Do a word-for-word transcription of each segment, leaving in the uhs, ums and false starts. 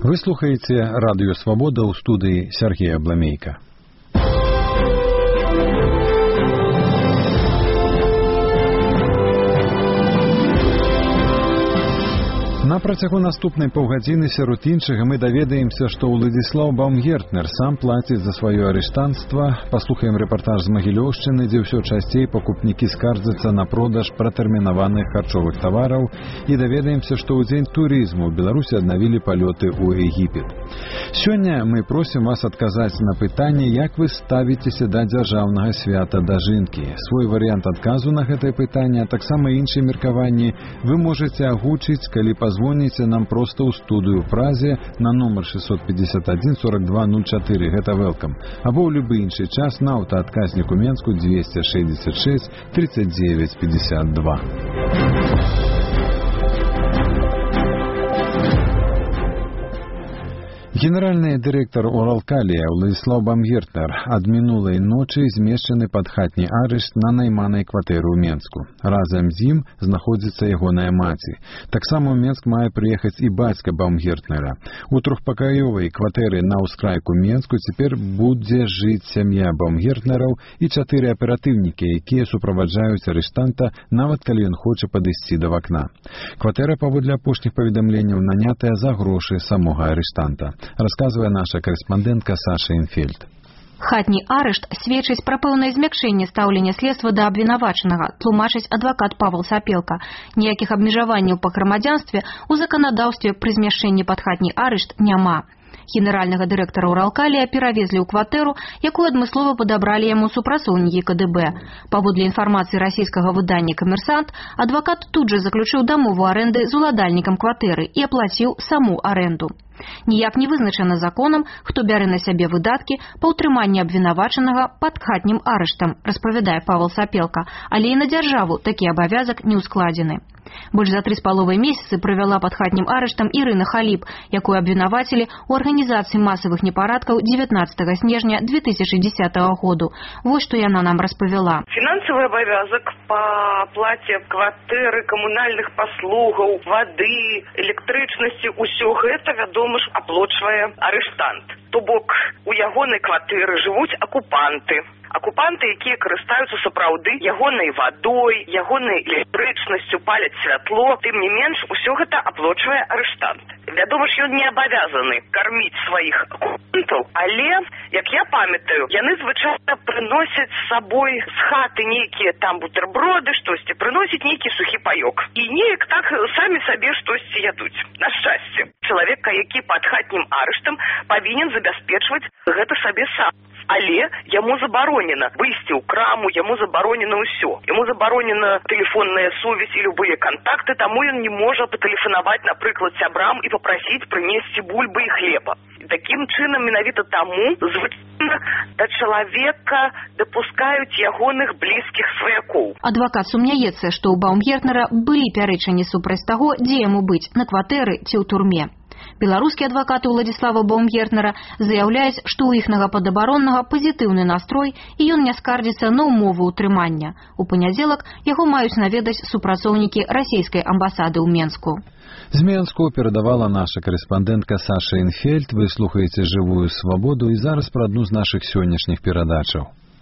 Вы слухаеце радыё «Свабода», ў студыі Сергей Абламейка. На працягу наступнай паўгадзіны сярод іншага мы даведаемся, што Уладзіслаў Баумгертнер сам плаціць за сваё арыштанцтва. Паслухаем рэпартаж з Магілёўшчыны, дзе ўсё часцей пакупнікі скардзяцца на продаж пратэрмінаваных харчовых тавараў, і даведаемся, што ў дзень турызму ў Беларусі аднавілі палёты ў Егіпет. Сёння мы просім вас адказаць на пытанне, як вы ставіцеся да дзяржаўнага свята дажынкі. Свой варыянт адказу на гэтае пытанне, а таксама іншыя меркаванні вы можаце агучыць, калі пазвоніце Звоніце нам проста ў студыю Празе на нумар шестьсот пятьдесят один сорок два ноль четыре, гэта welcome, або ў любы іншы час на аўтаадказніку Менску двести шестьдесят шесть тридцать девять пятьдесят два. Генеральны дырэктар Уралкалія Уладзіслаў Баумгертнер ад мінулай ночы змешчаны пад хатні арышт на найманай кватэры ў Менску. Разам з ім знаходзіцца ягоная маці. Таксама ў Менск мае прыехаць і бацька Баумгертнера. У трохпакаёвай кватэры на ўскрайку Менску цяпер будзе жыць сям'я Баумгертнераў і чатыры аператыўнікі, якія суправаджаюць арыштанта, нават калі ён хоча падысці да вакна. Кватэра, паводле апошніх паведамленняў, нанятая за грошы самога арыштанта. Расказвае наша корэспандэнтка Саша Інфельд. Хатні арышт сведчыць пра пэўнае змякчэнне стаўлення следства да абвінавачанага, тлумачыць адвакат Павел Сапелка. Ніякіх абмежаванняў па грамадзянстве ў заканадаўстве пры змяшчэнні пад хатні арышт няма. Генеральнага дырэктара Уралкалія перавезлі ў кватэру, якую адмыслова падабралі яму супрацоўнікі ка дэ бэ. Паводле інфармацыі расійскага выдання «Камерсант», адвакат тут жа заключыў дамову арэнды з уладальнікам кватэры і аплаціў саму арэнду. Ніяк не вызначана законам, хто бярэ на сябе выдаткі па ўтрыманні абвінавачанага пад хатнім арыштам, распавядае Павел Сапелка, але і на дзяржаву такі абавязак не ўскладзены. Больш за тры з паловай месяцы правяла пад хатнім арыштам Ірына Халіп, якую абвінавацілі ў арганізацыі масавых непарадкаў дзевятнадцатага снежня две тысячи дзесятага году. Вось што яна нам распавяла. Фінансавы абавязак па аплаце кватэры, камунальных паслугаў, вады, электрычнасці, усё гэта, вядома ж, аплочвае арыштант. То бок у ягонай кватэры жывуць акупанты. Акупанты, якія карыстаюцца сапраўды ягонай вадой, ягонай электрычнасцю, паляць святло, тым не менш, усё гэта аплочвае арыштант. Вядома ж, ён не абавязаны карміць сваіх акупантаў, але, як я памятаю, яны звычайна прыносяць з сабой з хаты нейкія там бутерброды, штосьці, прыносяць нейкі сухі паёк. І неяк так самі сабе штосьці ядуць. На шчасце, чалавека, які пад хатнім арыштам, павінен забяспечваць гэта сабе сам. Але яму забаронена выйсці ў краму, яму забаронена ўсё. Яму забаронена тэлефонная сувязь і любыя кантакты, таму ён не можа патэлефанаваць, напрыклад, сябрам і папрасіць прынесці бульбы і хлеба. І такім чынам, менавіта таму, звычайна да чалавека дапускаюць ягоных блізкіх сваякоў. Адвакат сумняецца, што ў Баумгертнера былі пярэчанні супраць таго, дзе яму быць, на кватэры ці ў турме. Беларускія адвакаты Уладзіслава Баумгертнера заяўляюць, што ў іхнага падабароннага пазітыўны настрой і ён не скардзіцца на ўмовы ўтрымання. У панядзелак яго маюць наведаць супрацоўнікі расійскай амбасады ў Менску. З Менску перадавала наша корэспандэнтка Саша Інфельд. Вы слухаеце «Жывую свабоду» і зараз пра адну з нашых сённяшніх перадачаў.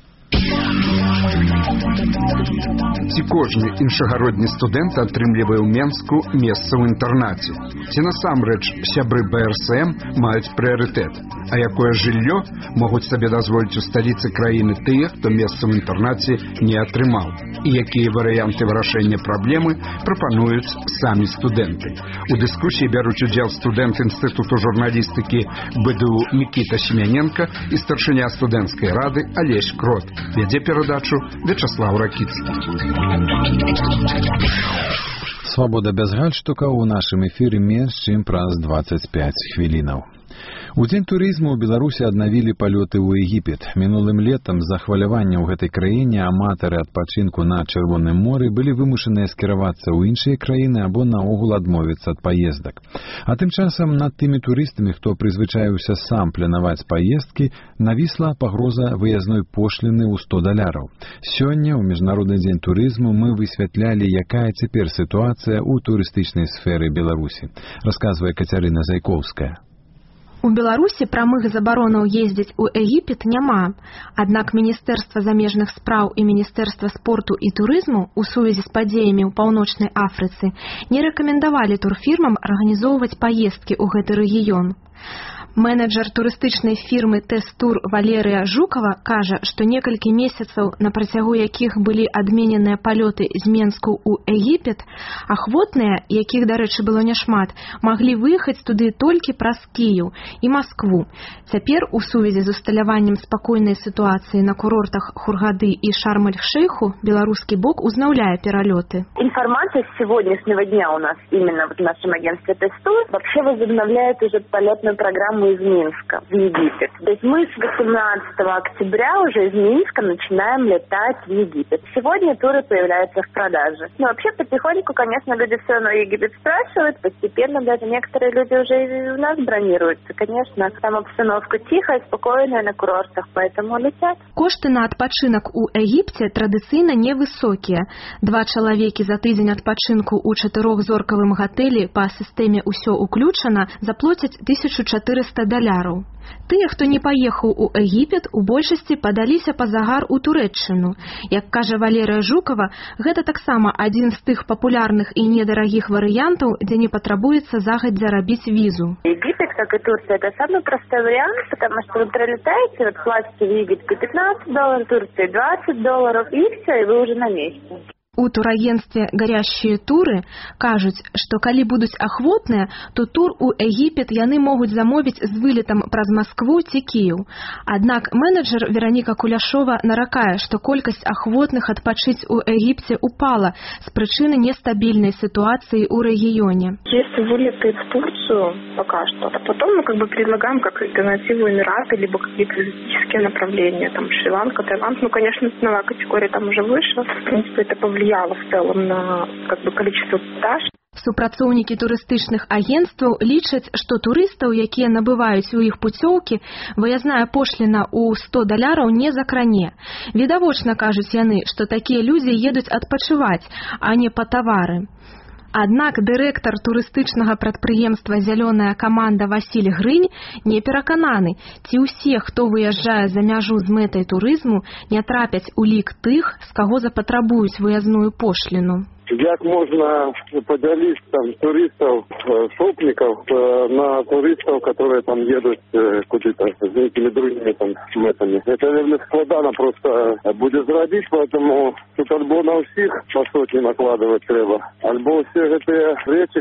Ці кожны іншагародні студэнт атрымлівае ў Менску месца ў інтэрнаце? Ці насамрэч сябры бэ эр эс эм маюць прыярытэт? А якое жыллё могуць сабе дазволіць у сталіцы краіны тыя, хто месца ў інтэрнаце не атрымаў? І якія варыянты вырашэння праблемы прапануюць самі студэнты? У дыскусіі бяруць удзел студэнт інстытуту журналістыкі бэ дэ у Мікіта Семяненка і старшыня студэнцкай рады Алесь Крот. Вядзе перадачу Вячаслав Ракіцкі. Свабода без гальштука ў нашым эфіры менш, чым праз дваццаць пяць хвілінаў. У дзень турызму ў Беларусі аднавілі палёты ў Егіпет. Мінулым летам з-за хвалявання ў гэтай краіне аматары адпачынку на Чырвоным моры былі вымушаныя скіравацца ў іншыя краіны або наогул адмовіцца ад паездак. А тым часам над тымі турыстамі, хто прызвычаіўся сам планаваць паездкі, навісла пагроза выязной пошліны ў сто даляраў. Сёння, у Міжнародны дзень турызму, мы высвятлялі, якая цяпер сітуацыя ў турыстычнай сферы Беларусі. Расказвае Кацярына Зайкоўская. У Беларусі прамых забаронаў ездзіць у Егіпет няма. Аднак Міністэрства замежных спраў і Міністэрства спорту і турызму у сувязі з падзеямі ў Паўночнай Афрыцы не рэкамендавалі турфірмам арганізоўваць паездкі ў гэты рэгіён. Менеджер турыстычнай фірмы «Тест-тур» Валерыя Жукова кажа, што некалькі месяцаў, на працягу якіх былі адмененыя палёты з Менску ў Егіпет, ахвотныя, якіх, дарэчы, было няшмат, маглі выехаць туды толькі праз Кіеў і Маскву. Цяпер у сувязі з усталяваннем спакойнай сітуацыі на курортах Хургады і Шарм-эль-Шейху беларускі бок узнаўляе пералёты. Информация с сегодняшнего дня у нас именно в нашем агентстве «Тест-тур» вообще возобновляет уже полетную программу из Минска в Египет. То есть мы с восемнадцатого октября уже из Минска начинаем летать в Египет. Сегодня туры появляются в продаже. Но вообще потихоньку, конечно, люди все равно Египет спрашивают. Постепенно даже некоторые люди уже и у нас бронируются. Конечно, там обстановка тихая, спокойная на курортах, поэтому летят. Кошты на адпачынак у Егіпце традыцыйна невысокія. Два чалавекі за тыдзень адпачынку ў чатырохзоркавым гатэлі па сістэме «Усё уключана» заплоцяць тысячу чатырыста даляраў. Тыя, хто не паехаў у Егіпет, у большасці падаліся па загар у Турэччыну. Як кажа Валерыя Жукова, гэта таксама адзін з тых папулярных і недарагіх варыянтаў, дзе не патрабуецца загадзя рабіць візу. Египет, как и Турция, это самый простой вариант, потому что вы прилетаете, вот платите в Египте пятнадцать долларов, в Турции двадцать долларов, и все, и вы уже на месте. У турагенстве «Гарящие туры» кажуць, што калі будуць ахвотныя, то тур у Егіпет яны могуць замовіць з вылетам праз Маскву ці Кіеў. Аднак менеджер Вераніка Куляшова наракае, што колькасць ахвотных адпачыць у Егіпце упала з прычыны нестабільнай ситуации у регионе. Есть вылеты в Турцию пока что, а потом мы как бы предлагаем как альтернативу Эмираты, либо какие-то экзотические направления, там Шри-Ланка, Таиланд. Ну, конечно, ценовая категория там уже вышла. В принципе, это повлияло в целом на как бы количество продаж. Супрацоўнікі турыстычных агентстваў лічаць, што турыстаў, якія набываюць у іх пуцёўкі, выязная пошліна ў сто даляраў не закране. Відавочна, кажуць яны, што такія людзі едуць адпачываць, а не па тавары. Аднак дырэктар турыстычнага прадпрыемства «Зялёная каманда» Васіль Грынь не перакананы, ці ўсе, хто выязджае за мяжу з мэтай турызму, не трапяць у лік тых, з каго запатрабуюць выязную пошліну. Як можна поділити там туристів, шопників на туристів, які там їдуть куди-то з якими другими там метами. Це не складно просто буде зробити, тому тут або на всіх по сотні накладувати треба, або всі ці речі,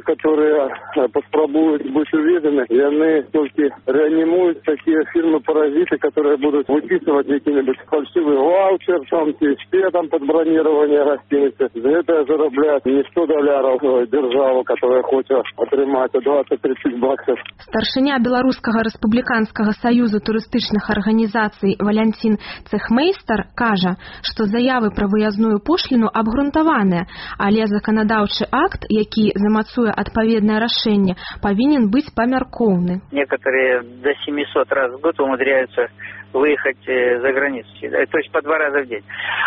які спробують бути увидені, вони тільки реанімують такі фірми-паразити, які будуть виписувати який-небудь фальшивий ваучер, там ті там під бронювання гостиниці. За це заробляють не сто доляров державу, которая хочет отримать двадцать-тридцать баксов. Старшыня Беларускага рэспубліканскага саюзу турыстычных арганізацый Валянцін Цехмейстер кажа, што заявы пра выязную пошліну абгрунтаваныя, але заканадаўчы акт, які замацуе адпаведнае рашэнне, павінен быць памяркоўны. Некоторые до семисот раз в год умудряются выехать за границу, то есть по два раза в день.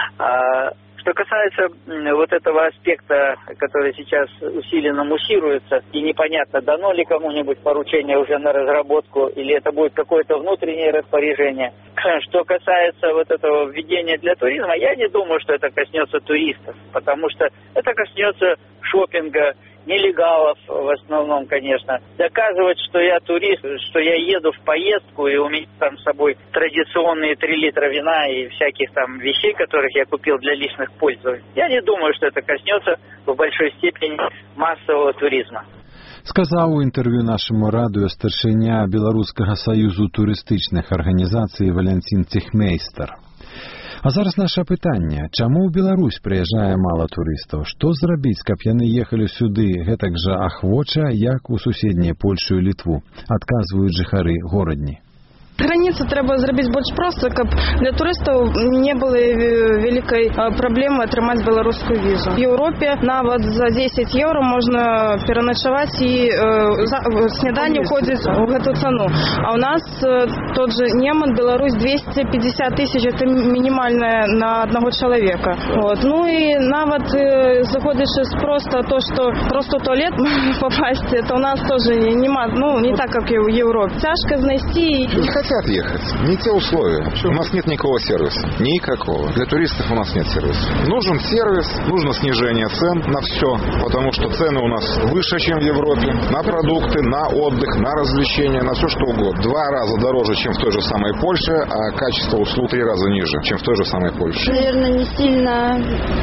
Что касается вот этого аспекта, который сейчас усиленно муссируется, и непонятно, дано ли кому-нибудь поручение уже на разработку, или это будет какое-то внутреннее распоряжение. Что касается вот этого введения для туризма, я не думаю, что это коснется туристов, потому что это коснется шопинга, нелегалов в основном, конечно. Доказывать, что я турист, что я еду в поездку, и у меня там с собой традиционные три литра вина и всяких там вещей, которых я купил для личных пользований. Я не думаю, что это коснется в большой степени массового туризма. Сказаў у інтэрв'ю нашаму радыё старшыня Беларускага саюзу турыстычных арганізацый Валянцін Цехмейстер. А зараз наше пытанне. Чаму ў Беларусь прыязджае мала турыстаў? Што зрабіць, каб яны ехалі сюды гэтак жа ахвоча, як у суседнія Польшу і Літву? Адказваюць жыхары горадні. Граніцу трэба зрабіць больш проста, каб для турыстаў не было вялікай праблемы атрымаць беларускую візу. В Еўропе нават за дзесяць еўра можна пераначаваць і э, снеданне ўходзіць у гэту цану. А у нас э, тот же Неман, Беларусь, двести пятьдесят тысяч, это минимальное на одного человека. Вот. Ну и нават э, заходишь просто то, что просто в туалет попасть, это у нас тоже не, ну, не так, как и в Европе. Тяжко знайти. Не хотят ехать. Не те условия. У нас нет никакого сервиса. Никакого. Для туристов у нас нет сервиса. Нужен сервис, нужно снижение цен на все, потому что цены у нас выше, чем в Европе. На продукты, на отдых, на развлечения, на все что угодно. Два раза дороже, чем в той же самой Польше, а качество услуг три раза ниже, чем в той же самой Польше. Наверное, не сильно,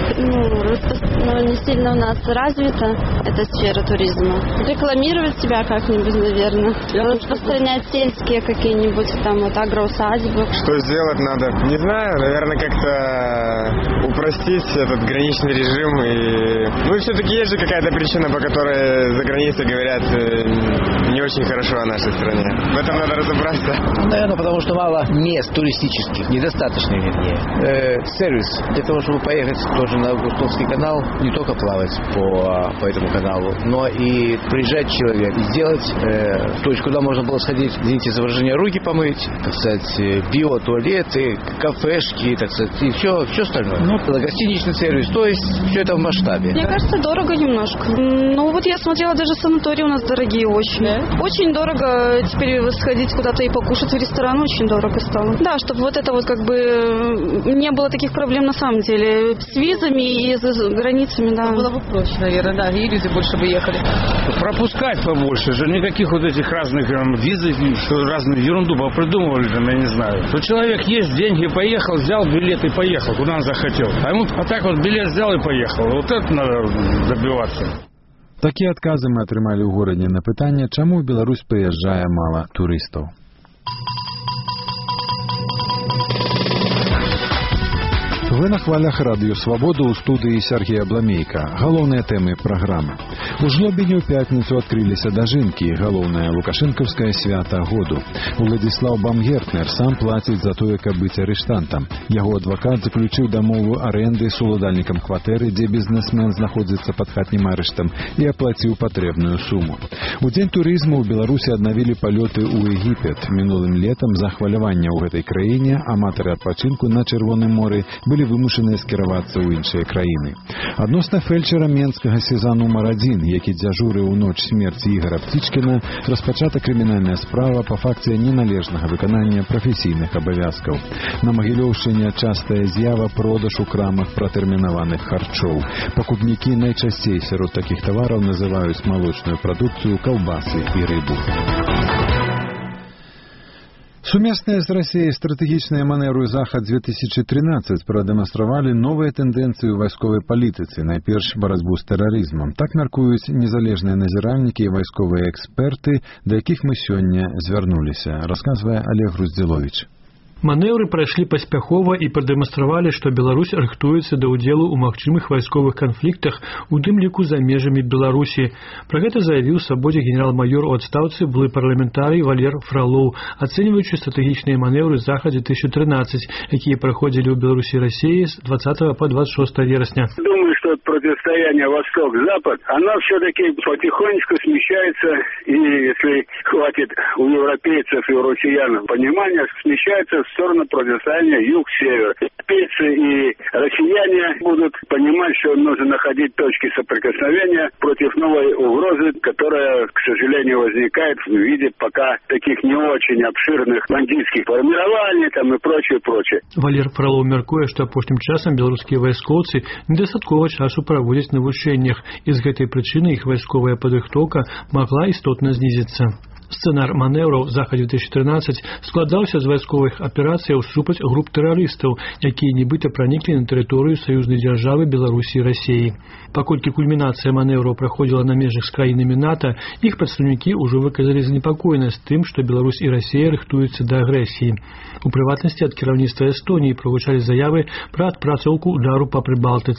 ну, не сильно у нас развита эта сфера туризма. Рекламировать себя как-нибудь, наверное. Распространять сельские какие-нибудь там вот агроусадьбы. Что сделать надо? Не знаю, наверное, как-то упростить этот граничный режим. И... Ну и все-таки есть же какая-то причина, по которой за границей говорят не очень хорошо о нашей стране. В этом надо разобраться. Наверное, потому что мало мест туристических, недостаточно, вернее. Э, сервис для того, чтобы поехать тоже на Августовский канал, не только плавать по, по этому каналу, но и приезжать человек, сделать э, точку, куда можно было сходить, извините за выражение, руки помыть, так сказать, биотуалеты, кафешки, так сказать, и все, все остальное. Ну, гостиничный сервис, то есть все это в масштабе. Мне кажется, дорого немножко. Ну вот я смотрела, даже санатории у нас дорогие очень. Да? Очень дорого теперь сходить куда-то и покушать в ресторан, очень дорого стало. Да, чтобы вот это вот как бы не было таких проблем на самом деле с визами и с границами, да. Было бы проще, наверное, да, и люди больше бы ехали. Пропускать побольше же, никаких вот этих разных там, визов, что разную ерунду попридумывали, там, я не знаю. То человек есть деньги, поехал, взял билет и поехал, куда он захотел. А ему а так вот билет взял и поехал. Вот это надо добиваться. Такія адказы мы атрымалі ў горадзе на пытанне, чаму ў Беларусь прыязджае мала турыстаў. Вы на хвалях радыё Свабода, у студыі Сергея Бламейка. Галоўныя тэмы праграмы. У жлобені ў пятніцу адкрыліся дажынкі, галоўнае лукашэнкаўскае свята году. Уладзіслаў Бамгертнер сам плаціць за тое, каб быць арыштантам. Яго адвакат заключыў дамову арэнды з уладальнікам кватэры, дзе бізнесмен знаходзіцца пад хатнім арыштам, і аплаціў патрэбную суму. У дзень турызму ў Беларусі аднавілі палёты ў Егіпет. Мінулым летам за хвалявання ў гэтай краіне аматары адпачынку на Чырвоным моры былі вымушаныя скіравацца ў іншыя краіны. Адносна фельчара менскага сеза нумар адзін, які дзяжурыў у ноч смерці Ігора Птічкіна, распачата крымінальная справа па факце неналежнага выканання прафесійных абавязкаў. На Магілёўшчыне частая з'ява продаж у крамах пратэрмінаваных харчоў. Пакупнікі найчасцей сярод такіх тавараў называюць малочную прадукцыю, каўбасы і рыбу. Сумесныя з Расіяй стратэгічныя манеўры захад две тысячи тринадцать прадэманстравалі новыя тэндэнцыі ў вайсковай палітыцы, найперш барацьбу з тэрарызмам. Так мяркуюць незалежныя назіральнікі і вайсковыя эксперты, да якіх мы сёння звярнуліся, расказвае Олег Груздзіловіч. Манеўры прайшлі паспяхова і прадэманстравалі, што Беларусь рыхтуецца да ўдзелу ў магчымых вайсковых канфліктах, у тым ліку за межамі Беларусі. Пра гэта заявіў свабодзе генерал-маёр у адстаўцы, былы парламентарый Валер Фролоў, ацэньваючы стратэгічныя манеўры захад две тысячи тринадцать, якія праходзілі ў Беларусі і Расіі з двадцатого по двадцать шестое вересня. Думаю, что противостояние Восток-Запад, оно все-таки потихонечку смещается, и если хватит у европейцев и у россиян понимания, смещается в сторону противостояния юг-север. Европейцы и россияне будут понимать, что нужно находить точки соприкосновения против новой угрозы, которая, к сожалению, возникает в виде пока таких не очень обширных бандитских формирований там и прочее, прочее. Валер Фролоў мяркуе, што апошнім часам беларускія вайскоўцы недастаткова часу праводзяць на вучэннях, і з гэтай прычыны іх вайсковая падрыхтоўка магла істотна знізіцца. Сцэнар манеўраў захад две тысячи тринадцать складаўся з вайсковых аперацыяў супраць груп тэрарыстаў, якія нібыта праніклі на тэрыторыю саюзнай дзяржавы Беларусі і Расіі. Паколькі кульмінацыя манеўраў праходзіла на межах з краінамі НАТО, іх прадстаўнікі ўжо выказалі занепакоенасць тым, што Беларусь і Расія рыхтуюцца да агрэсіі. У прыватнасці ад кіраўніцтва Эстоніі прагучалі заявы пра адпрацоўку удару па Прыбалтыцы.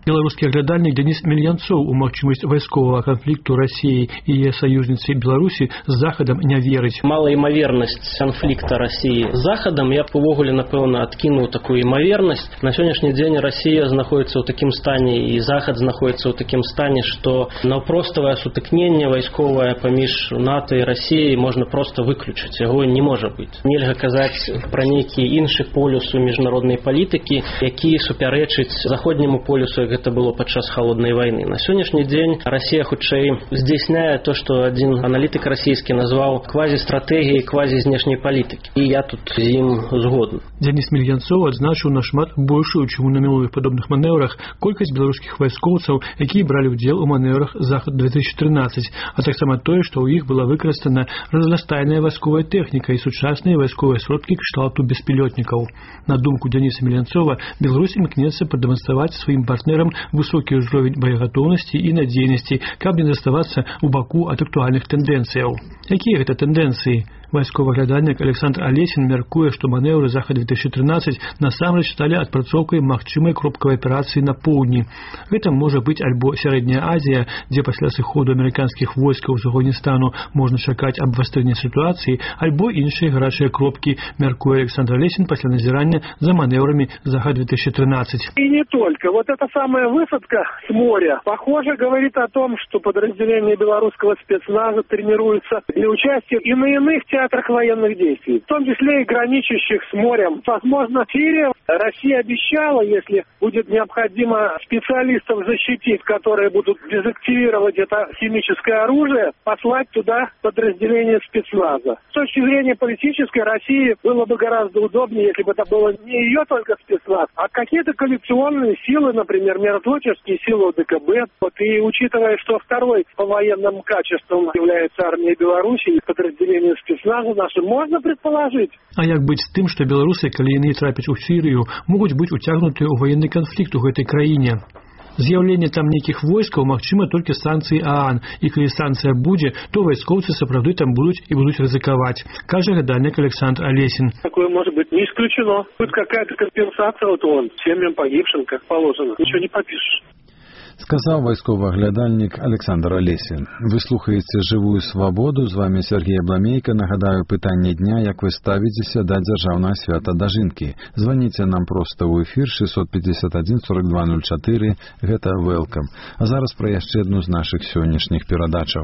Беларускі аглядальнік Денис Мельянцоў у магчымасць вайсковага канфлікту Расіі і яе саюзніцы Беларусі з Захадам не верыць. Малаімавернасць канфлікта Расіі з Захадам, я б увогуле, напэўна, адкінуў такую імавернасць. На сённяшні дзень Расія знаходіцца ў такім стане і Захад знаходіцца ў такім стане, што наўпроставае сутыкненне вайсковае паміж НАТО і Расіяй можна проста выключыць. Яго не можа быць. Нельга казаць пра нейкі іншы полюс у міжнароднай палітыкі, які супярэчыць заходняму полюсу, гэта было падчас халоднай вайны. На сённяшні дзень Расія хутчэй здзяйсняе то, што адзін аналітык расійскі назваў квазістратэгіяй квазізнешняй палітыкі. І я тут з ім згодны. Денис Мельянцоў адзначыў нашмат большую, чым на мінулых падобных манеўрах, колькасць беларускіх вайскоўцаў, якія бралі ўдзел у манеўрах Захад две тысячи тринадцать, а таксама тое, што ў іх была выкарыстана разнастайная вайсковая тэхніка і сучасныя вайсковыя сродкі кшталту беспілётнікаў. На думку Дениса Мельянцова, Беларусь імкнецца прадэманстраваць сваім партнерам высокі ўзровень боегатоўнасці і надзейнасці, каб не заставацца ў баку ад актуальных тэндэнцыяў. Якія гэта тэндэнцыі? Вайсковы аглядальнік Александр Алесін мяркуе, што манеўры Захад две тысячи тринадцать насамрэч сталі адпрацоўкай магчымай кропкавай аперацыі на поўдні. Гэта можа быць альбо Сярэдняя Азія, дзе пасля сыходу амерыканскіх войскаў з Афганістану можна чакаць абвастрэння сітуацыі, альбо іншыя гарачыя кропкі, мяркуе Александр Алесін пасля назірання за манеўрамі Захад две тысячи тринадцать. И не только. Вот эта самая высадка с моря, похоже, говорит о том, что подразделения белорусского спецназа тренируются для участия и на иных театрах военных действий, в том числе и граничащих с морем. Возможно, Сирия. Россия обещала, если будет необходимо специалистов защитить, которые будут дезактивировать это химическое оружие, послать туда подразделение спецназа. С точки зрения политической, России было бы гораздо удобнее, если бы это было не ее только спецназ, а какие-то коалиционные силы, например, миротворческие силы ОДКБ. Вот, и учитывая, что второй по военным качествам является армия Беларуси и подразделение спецназа нашим, можно предположить. А як быць з тым, што беларусы, калі яны трапяць у Сірыю, могуць быць уцягнутыя ў военны канфлікт у гэтай краіне? З'яўленне там нейкіх войскаў магчыма толькі санкцыі ААН, і калі санкцыя будзе, то вайскоўцы сапраўды там будуць і будуць рызыкаваць, кажа гадальнік Александр Алесін. Такое может быть не исключено. Будет какая-то компенсация вот он семьям погибшим, как положено. Ничего не попишешь. Сказаў вайсковы аглядальнік Александр Алесін. Вы слухаеце «Жывую свабоду», з вами Сергей Абламейка. Нагадаю, пытанне дня, як вы ставіцеся да дзяржаўнага свята дажынкі. Званіце нам проста ў эфір шестьсот пятьдесят один сорок два ноль четыре, гэта welcome. А зараз пра яшчэ адну з нашых сённяшніх перадачаў.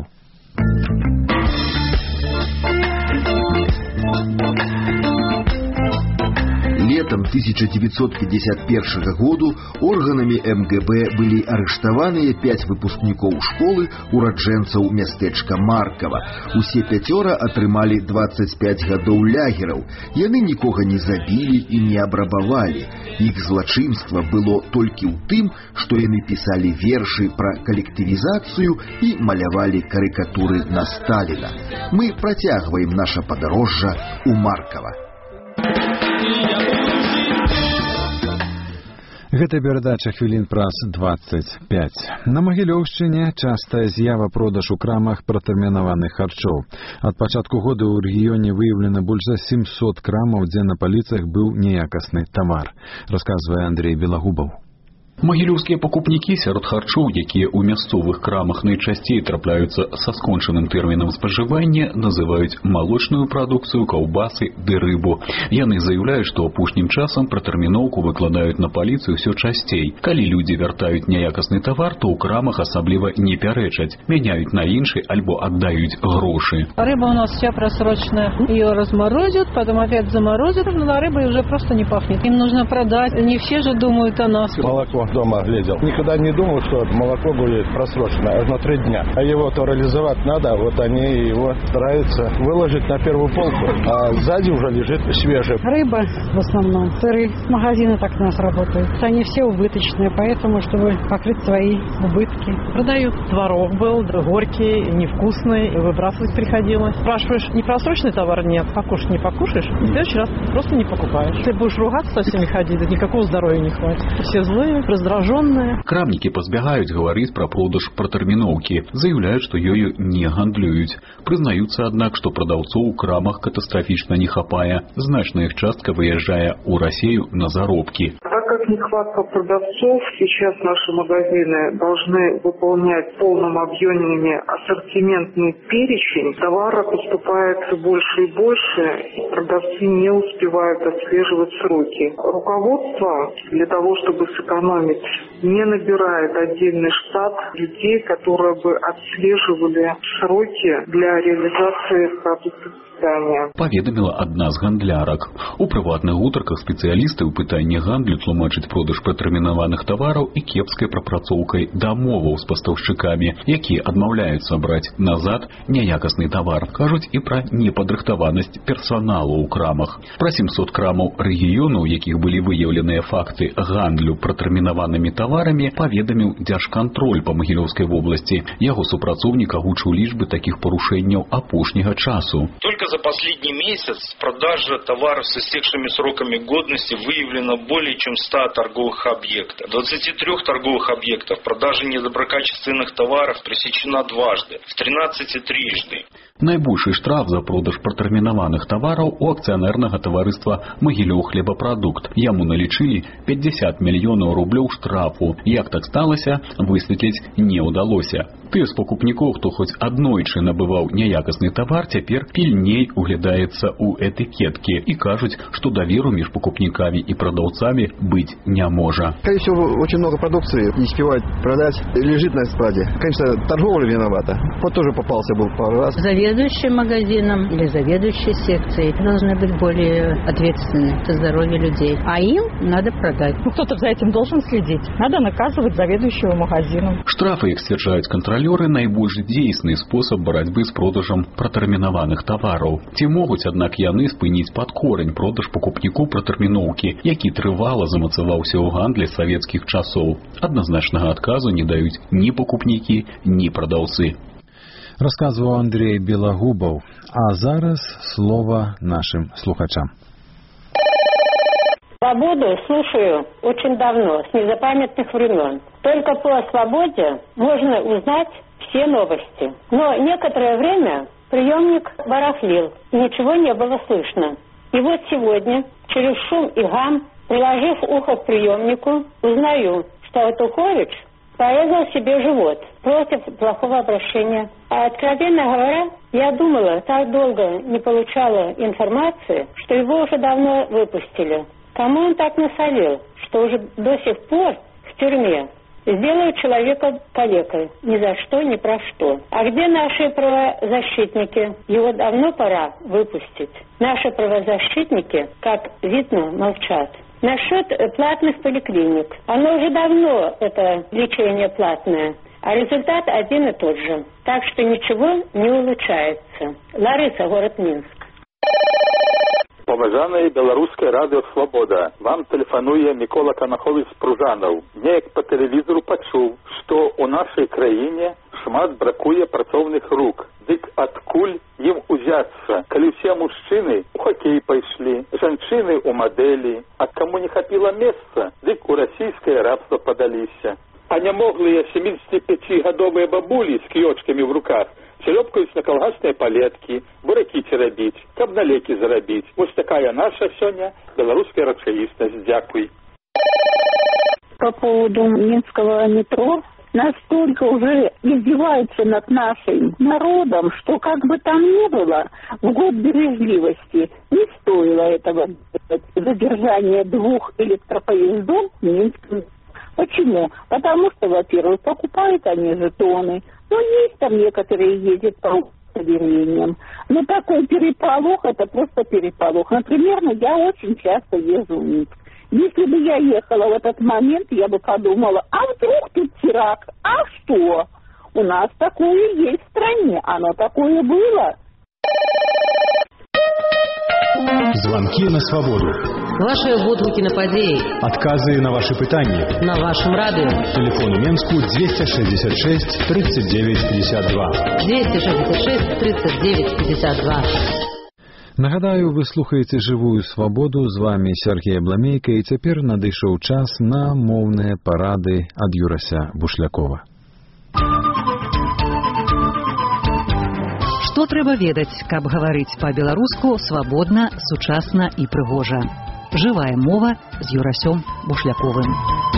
Летом тысяча девятьсот пятьдесят первого году органамі эм гэ бэ былі арыштаваныя пяць выпускнікоў школы ураджэнцаў мястэчка Маркава. Усе пяцёра атрымалі двадцать пять гадоў лягераў. Яны нікога не забілі і не абрабавалі. Іх злачынства было толькі ў тым, што яны пісалі вершы пра калектывізацыю і малявалі карыкатуры на Сталіна. Мы працягваем наша падарожжа ў Маркава. Гэта перадача хвілін праз двадцать пять. На Магілёўшчыне частая з'ява продаж у крамах пратэрмінаваных харчоў. Ад пачатку года ў рэгіёне выяўлена больш за семьсот крамаў, дзе на паліцах быў неякасны тавар, расказвае Андрей Белагубаў. Магілёўскія пакупнікі сярод харчоў, якія ў мясцовых крамах найчасцей трапляюцца са скончаным тэрмінам спажывання, называюць малочную прадукцыю, каўбасы ды рыбу. Яны заяўляюць, што апошнім часам пратэрміноўку выкладаюць на паліцыю ўсё часцей. Калі людзі вяртаюць няякасны тавар, то ў крамах асабліва не пярэчаць, мяняюць на іншы альбо аддаюць грошы. Рыба у нас вся просроченная. Ее разморозят, потом опять заморозят, но на рыбой уже просто не пахнет. Им нужно продать. Не все же думают о нас. Молоко дома глядел. Никогда не думал, что молоко будет просрочено аж на три дня. А его то реализовать надо, вот они его стараются выложить на первую полку, а сзади уже лежит свежий. Рыба в основном, сыры, магазины так у нас работают. Они все убыточные, поэтому, чтобы покрыть свои убытки. Продают. Творог был, горький, невкусный, и выбрасывать приходилось. Спрашиваешь, не просроченный товар? Нет. Покушать не покушаешь? В следующий раз просто не покупаешь. Ты будешь ругаться со всеми ходить, да никакого здоровья не хватит. Все злые, раздраженные. Крамнікі пазбягаюць гаварыць пра продаж пратэрміноўкі, заяўляюць, што ёю не гандлююць. Прызнаюцца, аднак, што прадаўцоў у крамах катастрафічна не хапае. Значная іх частка выязджае ў Расію на заробкі. как нехватка продавцов, сейчас наши магазины должны выполнять в полном объеме ассортиментный перечень. Товара поступает все больше и больше, и продавцы не успевают отслеживать сроки. Руководство для того, чтобы сэкономить, не набирает отдельный штат людей, которые бы отслеживали сроки для реализации продуктов питания. Паведаміла адна з гандлярак. У прыватных гутарках спецыялісты ў пытанні гандлю тлумачаць продаж пратэрмінаваных тавараў і кепскай прапрацоўкай дамоваў з пастаўшчыкамі, якія адмаўляюцца браць назад няякасны тавар. Кажуць і пра непадрыхтаванасць персаналу ў крамах. Пра сямсот крамаў рэгіёну, у якіх былі выяўленыя факты гандлю пратэрмінаванымі таварамі, паведаміў Дзяржкантроль па Магілёўскай вобласці. Яго супрацоўнік агучыў лічбы такіх парушэнняў апошняга часу. Только за последний месяц продажа товаров с истекшими сроками годности выявлено более чем ста торговых объектов. В двадцати трёх торговых объектах продажа недоброкачественных товаров пресечена дважды, в тринадцати трижды. Найбольшы штраф за продаж пратэрмінаваных тавараў у акцыянернага таварыства Магілёў хлебапрадукт. Яму налічылі пятьдесят мільёнаў рублёў штрафу. Як так сталася, высветліць не ўдалося. Тыя з пакупнікоў, хто хоць аднойчы набываў няякасны тавар, цяпер пільней углядаецца ў этыкеткі і кажуць, што даверу між пакупнікамі і прадаўцамі быць не можа. Скорее всего, очень много продукции не успевают продать, лежит на складе. Конечно, торговля виновата. Вот тоже попался был пару раз. Заведующим магазином или заведующей секцией должны быть более ответственны за здоровье людей. А им надо продать. Ну, кто-то за этим должен следить. Надо наказывать заведующего магазином. Штрафы, як сцвярджаюць кантралёры, найбольш дзейсны спосаб барацьбы з продажам пратэрмінаваных тавараў. Ці могуць, аднак, яны спыніць пад корань продаж пакупніку пратэрміноўкі, які трывала замацаваўся ў гандлі савецкіх часоў. Адназначнага адказу не даюць ні пакупнікі, ні прадаўцы. Расказваў Андрей Белагубаў. А зараз слова нашим слухачам. Свободу слушаю очень давно, с незапамятных времен. Только по свободе можно узнать все новости. Но некоторое время приемник барахлил, и ничего не было слышно. И вот сегодня, через шум и гам, приложив ухо к приемнику, узнаю, что Атухович порезал себе живот против плохого обращения. А откровенно говоря, я думала, так долго не получала информации, что его уже давно выпустили. Кому он так насолил, что уже до сих пор в тюрьме? Сделают человека калекой. Ни за что, ни про что. А где наши правозащитники? Его давно пора выпустить. Наши правозащитники, как видно, молчат. Насчет платных поликлиник. Оно уже давно, это лечение платное. А результат один и тот же. Так что ничего не улучшается. Лариса, город Минск. Паважанае беларускае радыё «Свабода». Вам тэлефануе Мікола Канахович Пружанаў. Неяк па тэлевізору пачуў, што ў нашай краіне шмат бракуе працоўных рук. Дык адкуль ім узяцца, калі ўсе мужчыны у хакей пайшлі, жанчыны ў мадэлі, а каму не хапіла месца, дык у расійскае рабства падаліся. А нямоглыя семидцатипятигадовыя бабулі з кіёчкамі в руках шлёпкаюць на калгасныя палеткі, буракі церабіць, каб на лекі зарабіць. Вось такая наша сёння беларуская рэчаіснасць. Дзякуй. По поводу минского метро, настолько уже издеваются над нашим народом, что как бы там ни было, в год бережливости не стоило этого задержания двух электропоездов в Минском. Почему? Потому что, во-первых, покупают они жетоны. Ну, есть там некоторые ездят по удостоверениям. Но такой переполох, это просто переполох. Например, я очень часто езжу в Минск. Если бы я ехала в этот момент, я бы подумала, а вдруг тут теракт? А что? У нас такое есть в стране. Оно такое было. Звонки на свободу. Ваши водгуки на подеи. Отказы на ваши пытания. На вашем радио. Телефон у Менску двести шестьдесят шесть тридцать девять пятьдесят два. двести шестьдесят шесть тридцать девять пятьдесят два. Нагадаю, вы слухаеце «Жывую свабоду», з вами Сергей Абламейка, і цяпер надышоў час на моўныя парады ад Юрася Бушлякова. Што трэба ведаць, каб гаварыць па-беларуску свабодна, сучасна і прыгожа. Жывая мова з Юрасём Бушляковым.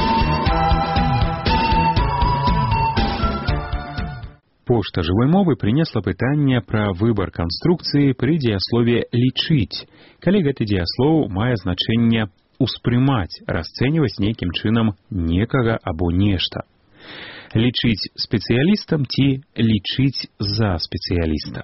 Пошта жывой мовы принесла пытанне пра выбар канструкцыі пры дзеяслове «лічыць», калі гэты дзеяслоў мае значэнне «успрымаць», расцэньваць нейкім чынам некага або нешта. Лічыць спецыялістам ці лічыць за спецыяліста.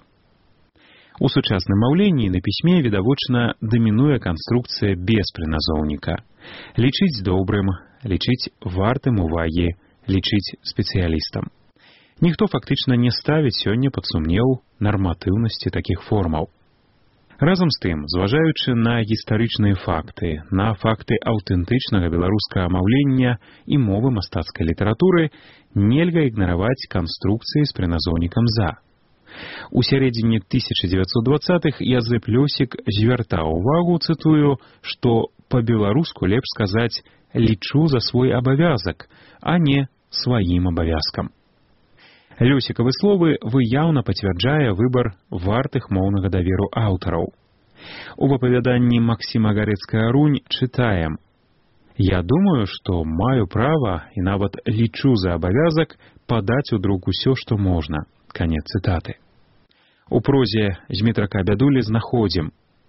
У сучасным маўленні на пісьме відавочна дамінуе канструкцыя без прыназоўніка. Лічыць добрым, лічыць вартым увагі, лічыць спецыялістам. Ніхто фактычна не ставіць сёння пад сумнеў нарматыўнасці такіх формаў. Разам з тым, зважаючы на гістарычныя факты, на факты аўтэнтычнага беларускага маўлення і мовы мастацкай літаратуры, нельга ігнараваць канструкцыі з прыназоўнікам «за». У сярэдзіне тысяча дзевяцьсот дваццатых Язэп Лёсік звяртаў увагу, цытую, што па-беларуску лепш сказаць «лічу за свой абавязак», а не «сваім абавязкам». Лёсікавы словы выяўна пацвярджае выбар вартых моўнага даверу аўтараў. У апавяданні Максіма Гарэцкага-Рунь чытаем: «Я думаю, што маю права і нават лічу за абавязак падаць у друк усё, што можна». Канец цытаты. У прозе Змітрака Бядулі знаходзім: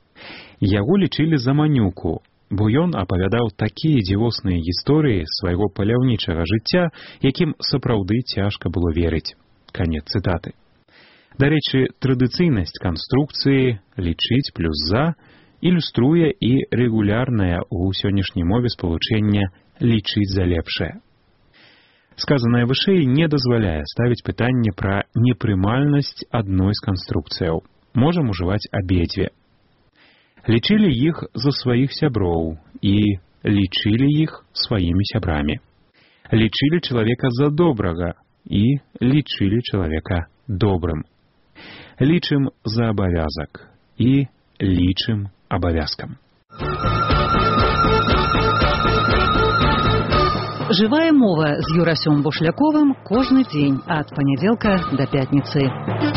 «Яго лічылі за манюку, бо ён апавядаў такія дзівосныя гісторыі свайго паляўнічага жыцця, якім сапраўды цяжка было верыць». Канец цытаты. Дарэчы, традыцыйнасць канструкцыі «лічыць плюс за» ілюструе і рэгулярнае ў сённяшняй мове спалучэнне «лічыць за лепшае». Сказанае вышэй не дазваляе ставіць пытанне пра непрымальнасць адной з канструкцыяў. Можам ужываць абедзве. Лічылі іх за сваіх сяброў і лічылі іх сваімі сябрамі. Лічылі чалавека за добрага і лічылі чалавека добрым. Лічым за абавязак і лічым абавязкам. Жывая мова з Юрасём Бушляковым кожны дзень ад панядзелка да пятніцы.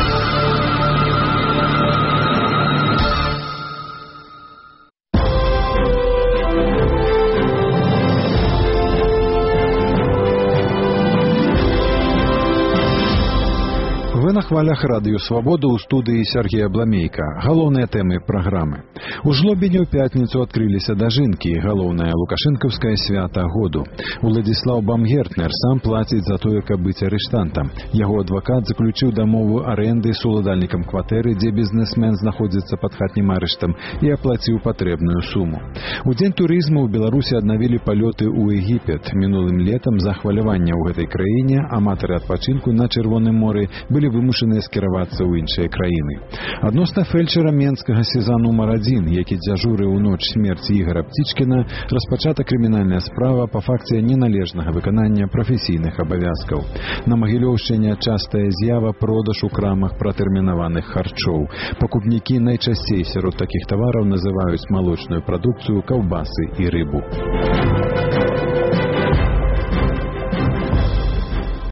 Вы на хвалях радыё «Свабода» ў студыі Сергея Бламейка. Галоўныя тэмы праграмы. У Жлобіне ў пятніцу адкрыліся дажынкі, галоўнае лукашэнкаўскае свята году. Уладзіслаў Бамгертнер сам плаціць за тое, каб быць арыштантам. Яго адвакат заключыў дамову арэнды з уладальнікам кватэры, дзе бізнесмен знаходзіцца пад хатнім арыштам, і аплаціў патрэбную суму. У дзень турызму ў Беларусі аднавілі палёты ў Егіпет. Мінулым летам за хвалявання ў гэтай краіне аматары адпачынку на Чырвоным моры былі вымушаныя скіравацца ў іншыя краіны. Адносна фельчара менскага сеза нумар адзін, які дзяжурыў у ноч смерці Ігара Птічкіна, распачата крымінальная справа па факце неналежнага выканання прафесійных абавязкаў. На Магілёўшчыне частая з'ява продаж у крамах пратэрмінаваных харчоў. Пакупнікі найчасцей сярод такіх тавараў называюць малочную прадукцыю, каўбасы і рыбу.